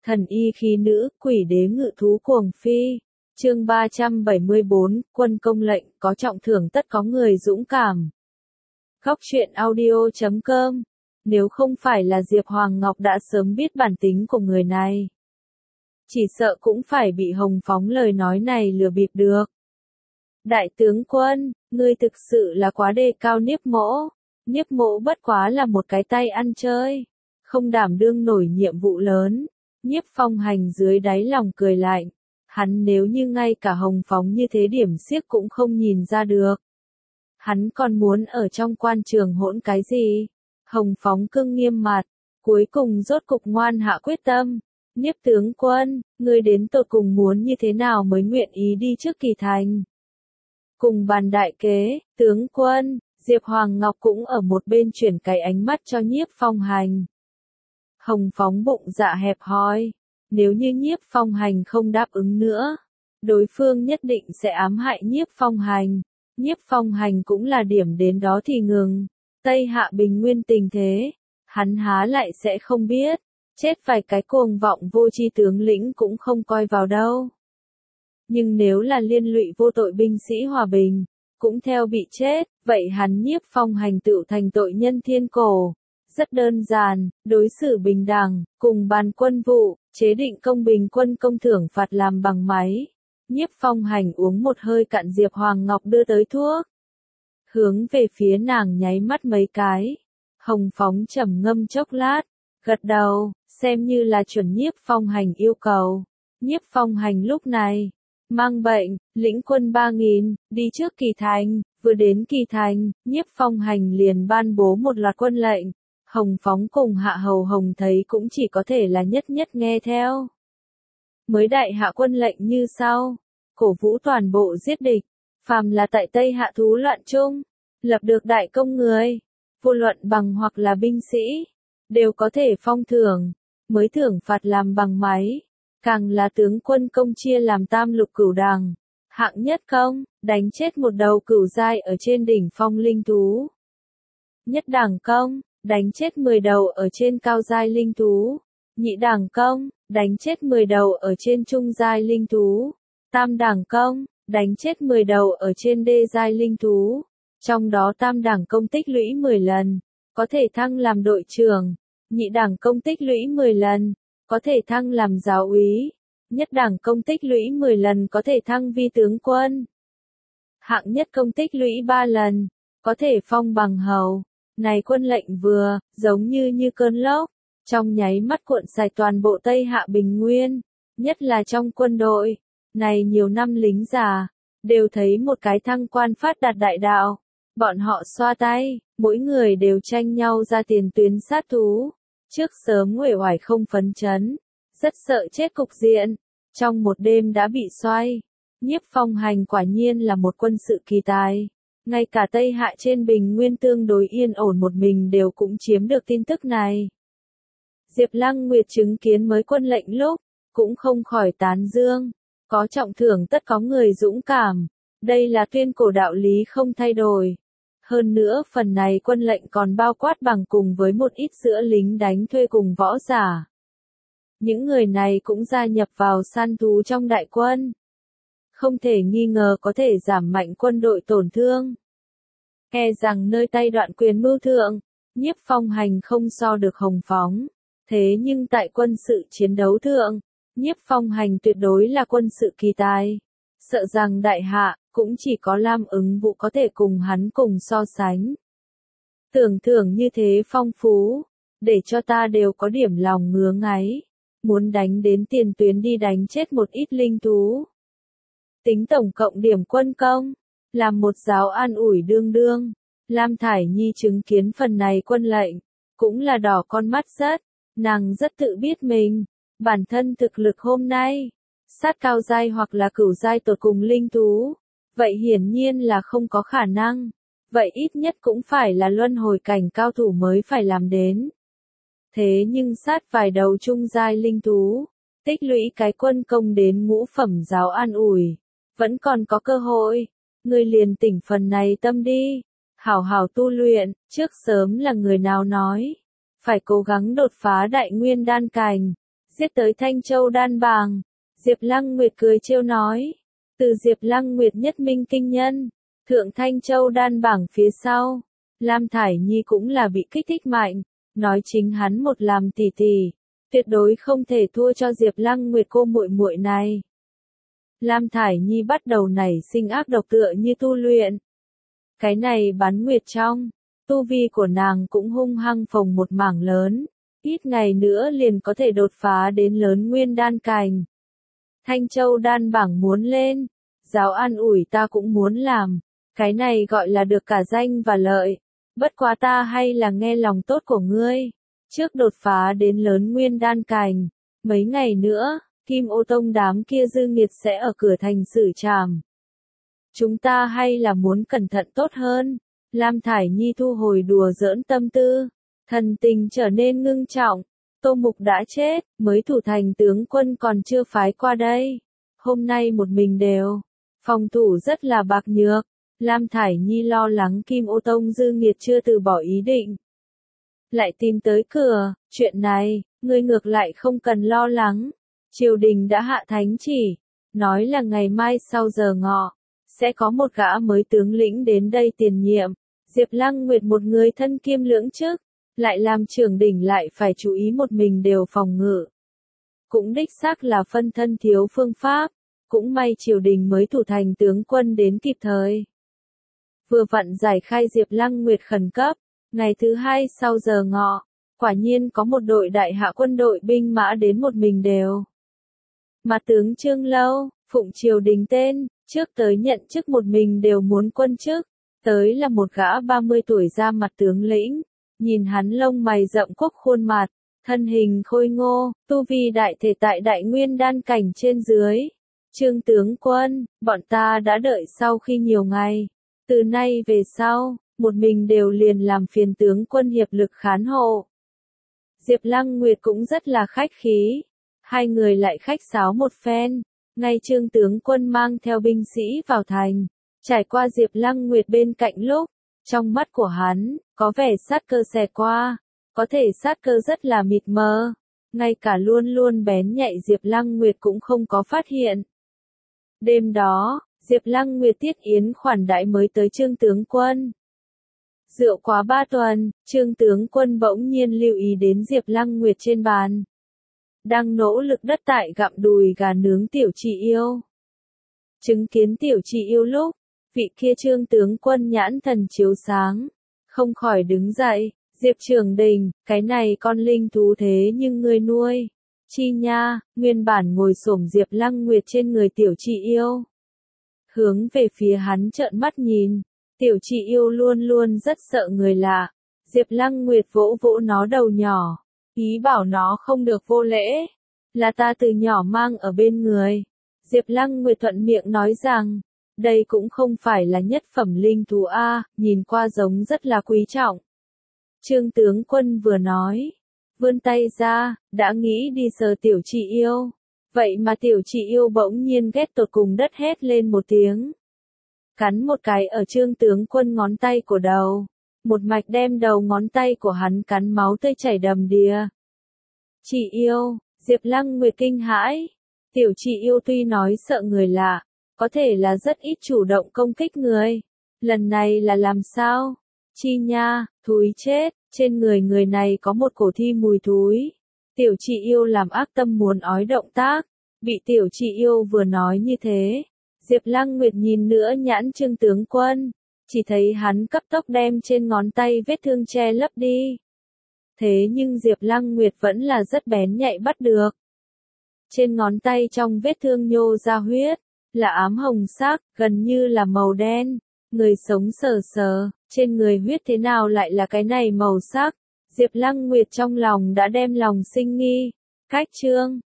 Thần y khí nữ, quỷ đế ngự thú cuồng phi. Chương 374, quân công lệnh, có trọng thưởng tất có người dũng cảm. Góc truyện audio.com. Nếu không phải là Diệp Hoàng Ngọc đã sớm biết bản tính của người này, chỉ sợ cũng phải bị Hồng Phóng lời nói này lừa bịp được. Đại tướng quân, ngươi thực sự là quá đề cao Niếp Mỗ. Niếp Mỗ bất quá là một cái tay ăn chơi, không đảm đương nổi nhiệm vụ lớn. Nhiếp Phong Hành dưới đáy lòng cười lạnh. Hắn nếu như ngay cả Hồng Phóng như thế điểm xiếc cũng không nhìn ra được, hắn còn muốn ở trong quan trường hỗn cái gì? Hồng Phóng cương nghiêm mặt, cuối cùng rốt cục ngoan hạ quyết tâm. Niếp tướng quân, ngươi đến tột cùng muốn như thế nào mới nguyện ý đi trước Kỳ Thành? Cùng bàn đại kế, tướng quân, Diệp Hoàng Ngọc cũng ở một bên chuyển cái ánh mắt cho Nhiếp Phong Hành. Hồng Phóng bụng dạ hẹp hòi, nếu như Nhiếp Phong Hành không đáp ứng nữa, đối phương nhất định sẽ ám hại Nhiếp Phong Hành. Nhiếp Phong Hành cũng là điểm đến đó thì ngừng. Tây Hạ Bình Nguyên tình thế, hắn há lại sẽ không biết, chết vài cái cuồng vọng vô tri tướng lĩnh cũng không coi vào đâu. Nhưng nếu là liên lụy vô tội binh sĩ hòa bình, cũng theo bị chết, vậy hắn Nhiếp Phong Hành tựu thành tội nhân thiên cổ. Rất đơn giản, đối xử bình đẳng, cùng bàn quân vụ, chế định công bình quân công thưởng phạt làm bằng máy. Nhiếp Phong Hành uống một hơi cạn Diệp Hoàng Ngọc đưa tới thuốc, hướng về phía nàng nháy mắt mấy cái. Hồng Phóng trầm ngâm chốc lát, gật đầu, xem như là chuẩn Nhiếp Phong Hành yêu cầu. Nhiếp Phong Hành lúc này mang bệnh, lĩnh quân 3.000, đi trước Kỳ Thành. Vừa đến Kỳ Thành, Nhiếp Phong Hành liền ban bố một loạt quân lệnh. Hồng Phóng cùng Hạ Hầu Hồng thấy cũng chỉ có thể là nhất nhất nghe theo. Mới đại hạ quân lệnh như sau: cổ vũ toàn bộ giết địch, phàm là tại Tây Hạ thú loạn chung, lập được đại công người, vô luận bằng hoặc là binh sĩ, đều có thể phong thưởng, mới thưởng phạt làm bằng máy, càng là tướng quân công chia làm tam lục cửu đẳng. Hạng nhất công, đánh chết một đầu cửu giai ở trên đỉnh phong linh thú. Nhất đẳng công, đánh chết 10 đầu ở trên cao giai linh thú. Nhị đẳng công, đánh chết 10 đầu ở trên trung giai linh thú. Tam đẳng công, đánh chết 10 đầu ở trên đê giai linh thú. Trong đó tam đẳng công tích lũy 10 lần, có thể thăng làm đội trưởng. Nhị đẳng công tích lũy 10 lần, có thể thăng làm giáo úy. Nhất đẳng công tích lũy 10 lần có thể thăng vi tướng quân. Hạng nhất công tích lũy 3 lần, có thể phong bằng hầu. Này quân lệnh vừa, giống như cơn lốc, trong nháy mắt cuộn sạch toàn bộ Tây Hạ Bình Nguyên, nhất là trong quân đội. Này nhiều năm lính già, đều thấy một cái thăng quan phát đạt đại đạo. Bọn họ xoa tay, mỗi người đều tranh nhau ra tiền tuyến sát thú. Trước sớm uể oải không phấn chấn, rất sợ chết cục diện, trong một đêm đã bị xoay. Nhiếp Phong Hành quả nhiên là một quân sự kỳ tài. Ngay cả Tây Hạ trên Bình Nguyên tương đối yên ổn một mình đều cũng chiếm được tin tức này. Diệp Lăng Nguyệt chứng kiến mới quân lệnh lúc, cũng không khỏi tán dương. Có trọng thưởng tất có người dũng cảm. Đây là tuyên cổ đạo lý không thay đổi. Hơn nữa phần này quân lệnh còn bao quát bằng cùng với một ít giữa lính đánh thuê cùng võ giả. Những người này cũng gia nhập vào săn thú trong đại quân. Không thể nghi ngờ có thể giảm mạnh quân đội tổn thương. E rằng nơi tay đoạn quyền mưu thượng, Nhiếp Phong Hành không so được Hồng Phóng. Thế nhưng tại quân sự chiến đấu thượng, Nhiếp Phong Hành tuyệt đối là quân sự kỳ tài. Sợ rằng đại hạ, cũng chỉ có Lam Ứng Vũ có thể cùng hắn cùng so sánh. Tưởng thưởng như thế phong phú, để cho ta đều có điểm lòng ngứa ngáy. Muốn đánh đến tiền tuyến đi đánh chết một ít linh thú. Tính tổng cộng điểm quân công, làm một giáo an ủi đương đương. Lam Thải Nhi chứng kiến phần này quân lệnh, cũng là đỏ con mắt rất. Nàng rất tự biết mình, bản thân thực lực hôm nay, sát cao giai hoặc là cửu giai tột cùng linh thú. Vậy hiển nhiên là không có khả năng. Vậy ít nhất cũng phải là luân hồi cảnh cao thủ mới phải làm đến. Thế nhưng sát vài đầu trung giai linh thú, tích lũy cái quân công đến ngũ phẩm giáo an ủi, vẫn còn có cơ hội. Người liền tỉnh phần này tâm đi, hảo hảo tu luyện. Trước sớm là người nào nói, phải cố gắng đột phá đại nguyên đan cảnh. giết tới Thanh Châu Đan Bảng. Diệp Lăng Nguyệt cười trêu nói. Từ Diệp Lăng Nguyệt nhất minh kinh nhân, thượng Thanh Châu Đan Bảng phía sau. Lam Thải Nhi cũng là bị kích thích mạnh, nói chính hắn một làm tỷ tỷ, tuyệt đối không thể thua cho Diệp Lăng Nguyệt cô muội muội này. Lam Thải Nhi bắt đầu nảy sinh ác độc tựa như tu luyện. Cái này bán nguyệt trong, tu vi của nàng cũng hung hăng phồng một mảng lớn, ít ngày nữa liền có thể đột phá đến lớn nguyên đan cảnh. Thanh Châu Đan Bảng muốn lên, giáo an ủi ta cũng muốn làm, cái này gọi là được cả danh và lợi, bất quá ta hay là nghe lòng tốt của ngươi, trước đột phá đến lớn nguyên đan cảnh, mấy ngày nữa, Kim Ô Tông đám kia dư nghiệt sẽ ở cửa thành xử trảm. Chúng ta hay là muốn cẩn thận tốt hơn. Lam Thải Nhi thu hồi đùa giỡn tâm tư, thần tình trở nên ngưng trọng. Tô Mục đã chết, mới thủ thành tướng quân còn chưa phái qua đây. Hôm nay một mình đều, phòng thủ rất là bạc nhược. Lam Thải Nhi lo lắng Kim Ô Tông dư nghiệt chưa từ bỏ ý định. Lại tìm tới cửa, chuyện này, ngươi ngược lại không cần lo lắng. Triều đình đã hạ thánh chỉ, nói là ngày mai sau giờ ngọ, sẽ có một gã mới tướng lĩnh đến đây tiền nhiệm. Diệp Lăng Nguyệt một người thân kiêm lưỡng chức, lại làm trưởng đỉnh lại phải chú ý một mình đều phòng ngự. Cũng đích xác là phân thân thiếu phương pháp, cũng may triều đình mới thủ thành tướng quân đến kịp thời. Vừa vặn giải khai Diệp Lăng Nguyệt khẩn cấp, ngày thứ hai sau giờ ngọ, quả nhiên có một đội đại hạ quân đội binh mã đến một mình đều. Mà tướng Trương Lâu, phụng triều đình tên, trước tới nhận chức một mình đều muốn quân chức, tới là một gã 30 tuổi ra mặt tướng lĩnh, nhìn hắn lông mày rậm quốc khuôn mặt, thân hình khôi ngô, tu vi đại thể tại đại nguyên đan cảnh trên dưới. Trương tướng quân, bọn ta đã đợi sau khi nhiều ngày, từ nay về sau, một mình đều liền làm phiền tướng quân hiệp lực khán hộ. Diệp Lăng Nguyệt cũng rất là khách khí, hai người lại khách sáo một phen, ngay Trương tướng quân mang theo binh sĩ vào thành, trải qua Diệp Lăng Nguyệt bên cạnh lúc, trong mắt của hắn, có vẻ sát cơ xẹt qua, có thể sát cơ rất là mịt mờ, ngay cả luôn luôn bén nhạy Diệp Lăng Nguyệt cũng không có phát hiện. Đêm đó, Diệp Lăng Nguyệt tiết yến khoản đãi mới tới Trương tướng quân. Rượu quá 3 tuần, Trương tướng quân bỗng nhiên lưu ý đến Diệp Lăng Nguyệt trên bàn. Đang nỗ lực đất tại gặm đùi gà nướng Tiểu Chị Yêu. Chứng kiến Tiểu Chị Yêu lúc, vị kia Trương tướng quân nhãn thần chiếu sáng, không khỏi đứng dậy, Diệp trưởng đình, cái này con linh thú thế nhưng ngươi nuôi. Chi nha, nguyên bản ngồi xổm Diệp Lăng Nguyệt trên người Tiểu Chị Yêu. Hướng về phía hắn trợn mắt nhìn, Tiểu Chị Yêu luôn luôn rất sợ người lạ. Diệp Lăng Nguyệt vỗ vỗ nó đầu nhỏ, ý bảo nó không được vô lễ, là ta từ nhỏ mang ở bên người. Diệp Lăng Nguyệt thuận miệng nói rằng, đây cũng không phải là nhất phẩm linh thú a, nhìn qua giống rất là quý trọng. Trương tướng quân vừa nói, vươn tay ra, đã nghĩ đi sờ Tiểu Chị Yêu. Vậy mà Tiểu Chị Yêu bỗng nhiên ghét tột cùng đất hét lên một tiếng. Cắn một cái ở Trương tướng quân ngón tay của đầu. Một mạch đem đầu ngón tay của hắn cắn máu tươi chảy đầm đìa. Chị Yêu, Diệp Lăng Nguyệt kinh hãi. Tiểu Chị Yêu tuy nói sợ người lạ, có thể là rất ít chủ động công kích người. Lần này là làm sao? Chi nha, thúi chết, trên người người này có một cổ thi mùi thúi. Tiểu Chị Yêu làm ác tâm muốn ói động tác, bị Tiểu Chị Yêu vừa nói như thế. Diệp Lăng Nguyệt nhìn nữa nhãn Trương tướng quân, chỉ thấy hắn cấp tốc đem trên ngón tay vết thương che lấp đi. Thế nhưng Diệp Lăng Nguyệt vẫn là rất bén nhạy bắt được. Trên ngón tay trong vết thương nhô ra huyết, là ám hồng sắc, gần như là màu đen. Người sống sờ sờ, trên người huyết thế nào lại là cái này màu sắc? Diệp Lăng Nguyệt trong lòng đã đem lòng sinh nghi. Cách chương